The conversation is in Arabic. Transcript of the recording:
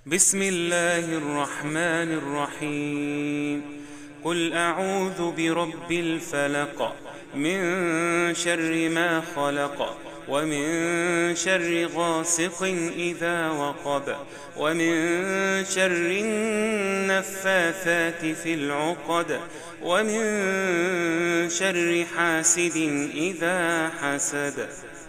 بسم الله الرحمن الرحيم. قل أعوذ برب الفلق، من شر ما خلق، ومن شر غاسق إذا وقب، ومن شر النفاثات في العقد، ومن شر حاسد إذا حسد.